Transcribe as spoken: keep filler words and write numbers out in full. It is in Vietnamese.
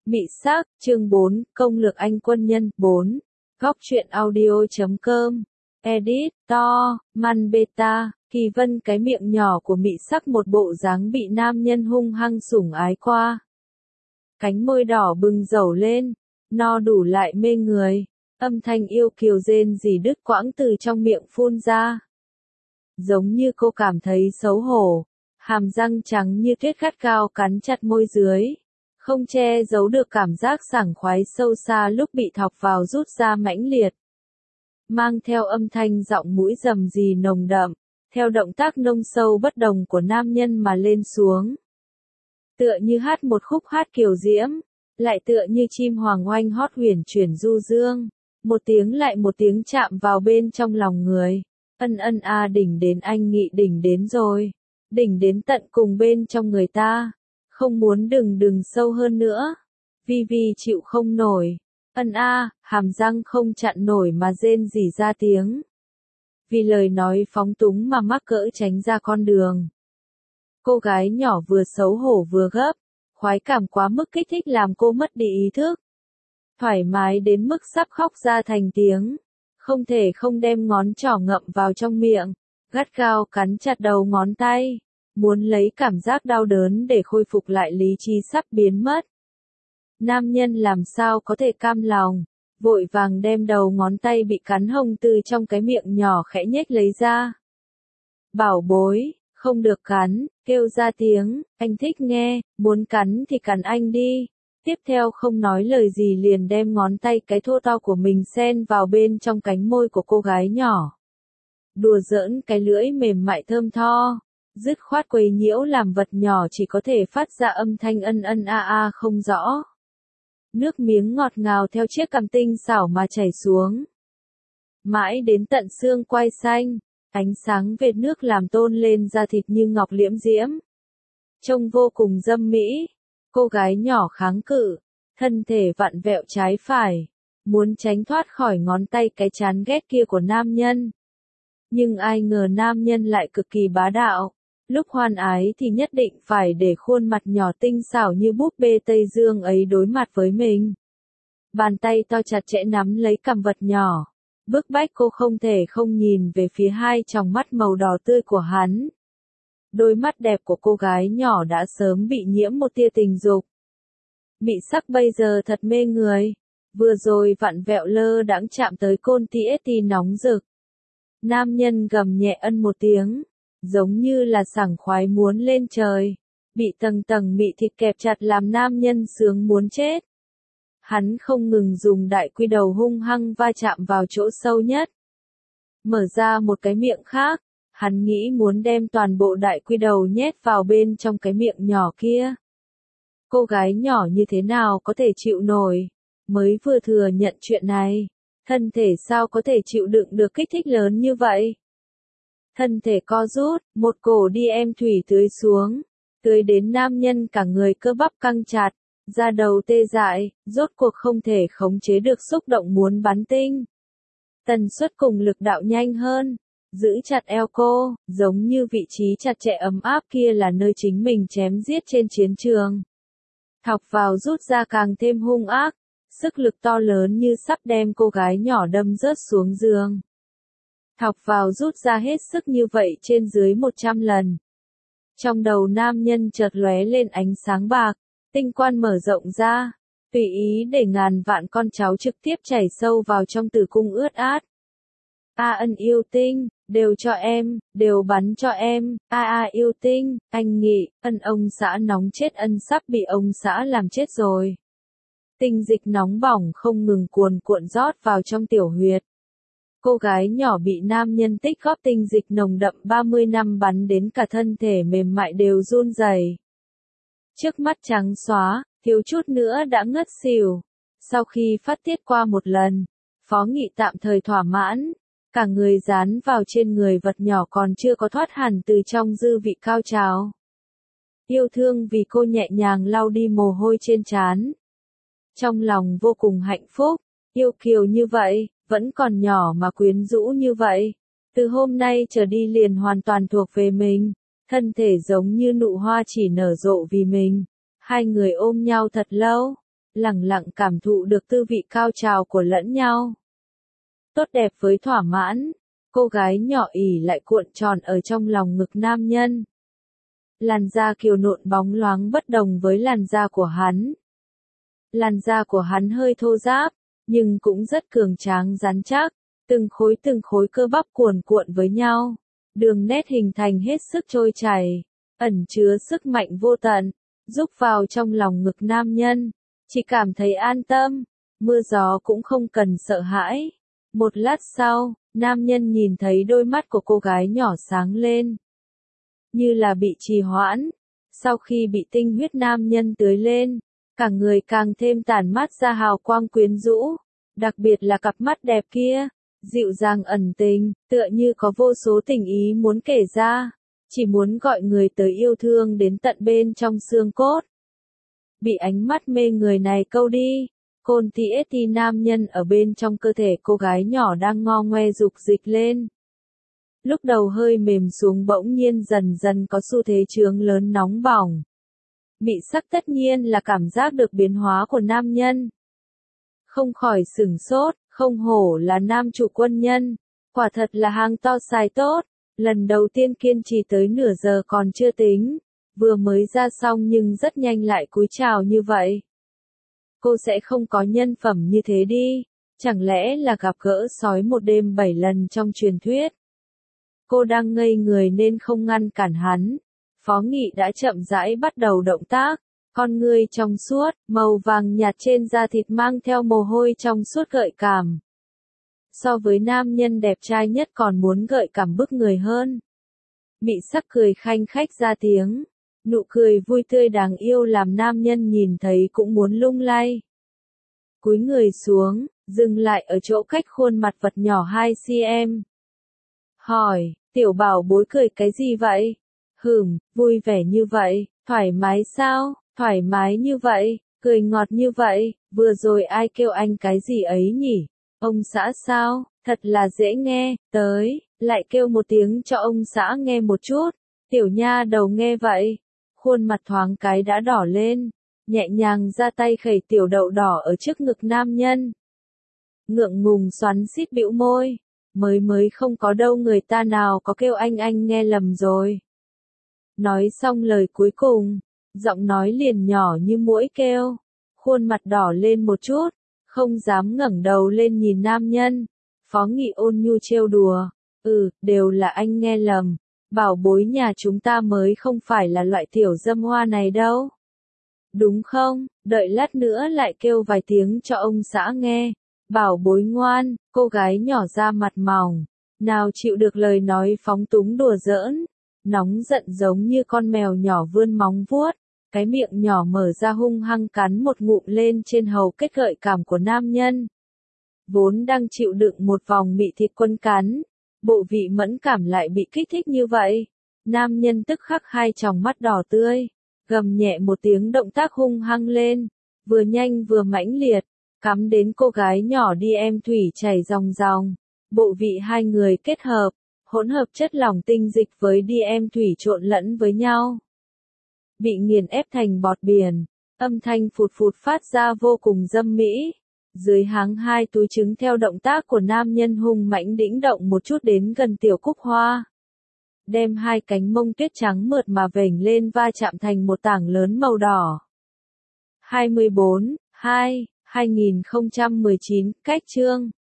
Mị sắc, chương bốn, công lược anh quân nhân, bốn. Góc truyện audio chấm com. Edit, to, man beta, Kỳ Vân cái miệng nhỏ của Mị sắc một bộ dáng bị nam nhân hung hăng sủng ái qua. Cánh môi đỏ bừng dẩu lên, no đủ lại mê người, âm thanh yêu kiều rên rỉ đứt quãng từ trong miệng phun ra. Giống như cô cảm thấy xấu hổ, hàm răng trắng như tuyết gắt gao cắn chặt môi dưới. Không che giấu được cảm giác sảng khoái sâu xa lúc bị thọc vào rút ra mãnh liệt. Mang theo âm thanh giọng mũi rầm rì nồng đậm, theo động tác nông sâu bất đồng của nam nhân mà lên xuống. Tựa như hát một khúc hát kiều diễm, lại tựa như chim hoàng oanh hót huyền chuyển du dương, một tiếng lại một tiếng chạm vào bên trong lòng người. Ân ân a đỉnh đến anh nghị đỉnh đến rồi, đỉnh đến tận cùng bên trong người ta. Không muốn đừng đừng sâu hơn nữa. Vi Vi chịu không nổi. Ân a, hàm răng không chặn nổi mà rên rỉ ra tiếng. Vì lời nói phóng túng mà mắc cỡ tránh ra con đường. Cô gái nhỏ vừa xấu hổ vừa gấp, khoái cảm quá mức kích thích làm cô mất đi ý thức. Thoải mái đến mức sắp khóc ra thành tiếng. Không thể không đem ngón trỏ ngậm vào trong miệng, gắt gao cắn chặt đầu ngón tay. Muốn lấy cảm giác đau đớn để khôi phục lại lý trí sắp biến mất. Nam nhân làm sao có thể cam lòng, vội vàng đem đầu ngón tay bị cắn hông từ trong cái miệng nhỏ khẽ nhếch lấy ra. Bảo bối, không được cắn, kêu ra tiếng, anh thích nghe, muốn cắn thì cắn anh đi. Tiếp theo không nói lời gì liền đem ngón tay cái thô to của mình xen vào bên trong cánh môi của cô gái nhỏ. Đùa giỡn cái lưỡi mềm mại thơm tho. Dứt khoát quấy nhiễu làm vật nhỏ chỉ có thể phát ra âm thanh ân ân a a không rõ. Nước miếng ngọt ngào theo chiếc cằm tinh xảo mà chảy xuống. Mãi đến tận xương quai xanh, ánh sáng vệt nước làm tôn lên da thịt như ngọc liễm diễm. Trông vô cùng dâm mỹ, cô gái nhỏ kháng cự, thân thể vặn vẹo trái phải, muốn tránh thoát khỏi ngón tay cái chán ghét kia của nam nhân. Nhưng ai ngờ nam nhân lại cực kỳ bá đạo. Lúc hoan ái thì nhất định phải để khuôn mặt nhỏ tinh xảo như búp bê Tây Dương ấy đối mặt với mình. Bàn tay to chặt chẽ nắm lấy cằm vật nhỏ, bức bách cô không thể không nhìn về phía hai tròng mắt màu đỏ tươi của hắn. Đôi mắt đẹp của cô gái nhỏ đã sớm bị nhiễm một tia tình dục. Mị sắc bây giờ thật mê người, vừa rồi vặn vẹo lơ đãng chạm tới côn ti nóng rực. Nam nhân gầm nhẹ ân một tiếng. Giống như là sảng khoái muốn lên trời, bị tầng tầng mị thịt kẹp chặt làm nam nhân sướng muốn chết. Hắn không ngừng dùng đại quy đầu hung hăng va chạm vào chỗ sâu nhất. Mở ra một cái miệng khác, hắn nghĩ muốn đem toàn bộ đại quy đầu nhét vào bên trong cái miệng nhỏ kia. Cô gái nhỏ như thế nào có thể chịu nổi, mới vừa thừa nhận chuyện này, thân thể sao có thể chịu đựng được kích thích lớn như vậy. Thân thể co rút, một cổ đi em thủy tưới xuống, tưới đến nam nhân cả người cơ bắp căng chặt, da đầu tê dại, rốt cuộc không thể khống chế được xúc động muốn bắn tinh. Tần suất cùng lực đạo nhanh hơn, giữ chặt eo cô, giống như vị trí chặt chẽ ấm áp kia là nơi chính mình chém giết trên chiến trường. Thọc vào rút ra càng thêm hung ác, sức lực to lớn như sắp đem cô gái nhỏ đâm rớt xuống giường. Thọc vào rút ra hết sức như vậy trên dưới một trăm lần. Trong đầu nam nhân chợt lóe lên ánh sáng bạc, tinh quan mở rộng ra, tùy ý để ngàn vạn con cháu trực tiếp chảy sâu vào trong tử cung ướt át. A ân yêu tinh, đều cho em, đều bắn cho em, a a yêu tinh, anh nghị, ân ông xã nóng chết ân sắp bị ông xã làm chết rồi. Tinh dịch nóng bỏng không ngừng cuồn cuộn rót vào trong tiểu huyệt. Cô gái nhỏ bị nam nhân tích góp tinh dịch nồng đậm ba mươi năm bắn đến cả thân thể mềm mại đều run rẩy. Trước mắt trắng xóa, thiếu chút nữa đã ngất xỉu. Sau khi phát tiết qua một lần, Phó Nghị tạm thời thỏa mãn, cả người dán vào trên người vật nhỏ còn chưa có thoát hẳn từ trong dư vị cao trào. Yêu thương vì cô nhẹ nhàng lau đi mồ hôi trên trán. Trong lòng vô cùng hạnh phúc, yêu kiều như vậy. Vẫn còn nhỏ mà quyến rũ như vậy. Từ hôm nay trở đi liền hoàn toàn thuộc về mình. Thân thể giống như nụ hoa chỉ nở rộ vì mình. Hai người ôm nhau thật lâu. lẳng lặng cảm thụ được tư vị cao trào của lẫn nhau. Tốt đẹp với thỏa mãn, cô gái nhỏ ỉ lại cuộn tròn ở trong lòng ngực nam nhân. Làn da kiều nộn bóng loáng bất đồng với làn da của hắn. Làn da của hắn hơi thô ráp, nhưng cũng rất cường tráng rắn chắc, từng khối từng khối cơ bắp cuồn cuộn với nhau, đường nét hình thành hết sức trôi chảy, ẩn chứa sức mạnh vô tận, rúc vào trong lòng ngực nam nhân, chỉ cảm thấy an tâm, mưa gió cũng không cần sợ hãi. Một lát sau, nam nhân nhìn thấy đôi mắt của cô gái nhỏ sáng lên, như là bị trì hoãn. Sau khi bị tinh huyết nam nhân tưới lên, cả người càng thêm tản mát ra hào quang quyến rũ, đặc biệt là cặp mắt đẹp kia, dịu dàng ẩn tình, tựa như có vô số tình ý muốn kể ra, chỉ muốn gọi người tới yêu thương đến tận bên trong xương cốt. Bị ánh mắt mê người này câu đi, côn ti ét ti nam nhân ở bên trong cơ thể cô gái nhỏ đang ngo ngoe dục dịch lên. Lúc đầu hơi mềm xuống bỗng nhiên dần dần có xu thế chướng lớn nóng bỏng. Mị sắc tất nhiên là cảm giác được biến hóa của nam nhân. Không khỏi sửng sốt, không hổ là nam chủ quân nhân, quả thật là hàng to xài tốt, lần đầu tiên kiên trì tới nửa giờ còn chưa tính, vừa mới ra xong nhưng rất nhanh lại cúi chào như vậy. Cô sẽ không có nhân phẩm như thế đi, chẳng lẽ là gặp gỡ sói một đêm bảy lần trong truyền thuyết. Cô đang ngây người nên không ngăn cản hắn. Phó Nghị đã chậm rãi bắt đầu động tác, con ngươi trong suốt, màu vàng nhạt trên da thịt mang theo mồ hôi trong suốt gợi cảm. So với nam nhân đẹp trai nhất còn muốn gợi cảm bức người hơn. Mị sắc cười khanh khách ra tiếng, nụ cười vui tươi đáng yêu làm nam nhân nhìn thấy cũng muốn lung lay. Cúi người xuống, dừng lại ở chỗ cách khuôn mặt vật nhỏ hai xăng-ti-mét. Hỏi, tiểu bảo bối cười cái gì vậy? Hửm, vui vẻ như vậy, thoải mái sao, thoải mái như vậy, cười ngọt như vậy, vừa rồi ai kêu anh cái gì ấy nhỉ? Ông xã sao, thật là dễ nghe, tới, lại kêu một tiếng cho ông xã nghe một chút, tiểu nha đầu nghe vậy, khuôn mặt thoáng cái đã đỏ lên, nhẹ nhàng ra tay khẩy tiểu đậu đỏ ở trước ngực nam nhân. Ngượng ngùng xoắn xít bĩu môi, mới mới không có đâu người ta nào có kêu anh anh nghe lầm rồi. Nói xong lời cuối cùng, giọng nói liền nhỏ như muỗi kêu, khuôn mặt đỏ lên một chút, không dám ngẩng đầu lên nhìn nam nhân. Phó Nghị ôn nhu trêu đùa, ừ, đều là anh nghe lầm, bảo bối nhà chúng ta mới không phải là loại tiểu dâm hoa này đâu. Đúng không, đợi lát nữa lại kêu vài tiếng cho ông xã nghe, bảo bối ngoan, cô gái nhỏ ra mặt mỏng, nào chịu được lời nói phóng túng đùa giỡn. Nóng giận giống như con mèo nhỏ vươn móng vuốt, cái miệng nhỏ mở ra hung hăng cắn một ngụm lên trên hầu kết gợi cảm của nam nhân. Vốn đang chịu đựng một vòng mị thịt quân cắn, bộ vị mẫn cảm lại bị kích thích như vậy. Nam nhân tức khắc hai tròng mắt đỏ tươi, gầm nhẹ một tiếng động tác hung hăng lên, vừa nhanh vừa mãnh liệt, cắm đến cô gái nhỏ đi em thủy chảy ròng ròng. Bộ vị hai người kết hợp, hỗn hợp chất lỏng tinh dịch với đi em thủy trộn lẫn với nhau. Bị nghiền ép thành bọt biển, âm thanh phụt phụt phát ra vô cùng dâm mỹ. Dưới háng hai túi trứng theo động tác của nam nhân hung mãnh đĩnh động một chút đến gần tiểu cúc hoa. Đem hai cánh mông tuyết trắng mượt mà vểnh lên va chạm thành một tảng lớn màu đỏ. hai mươi bốn, hai, hai nghìn không trăm mười chín, cách chương.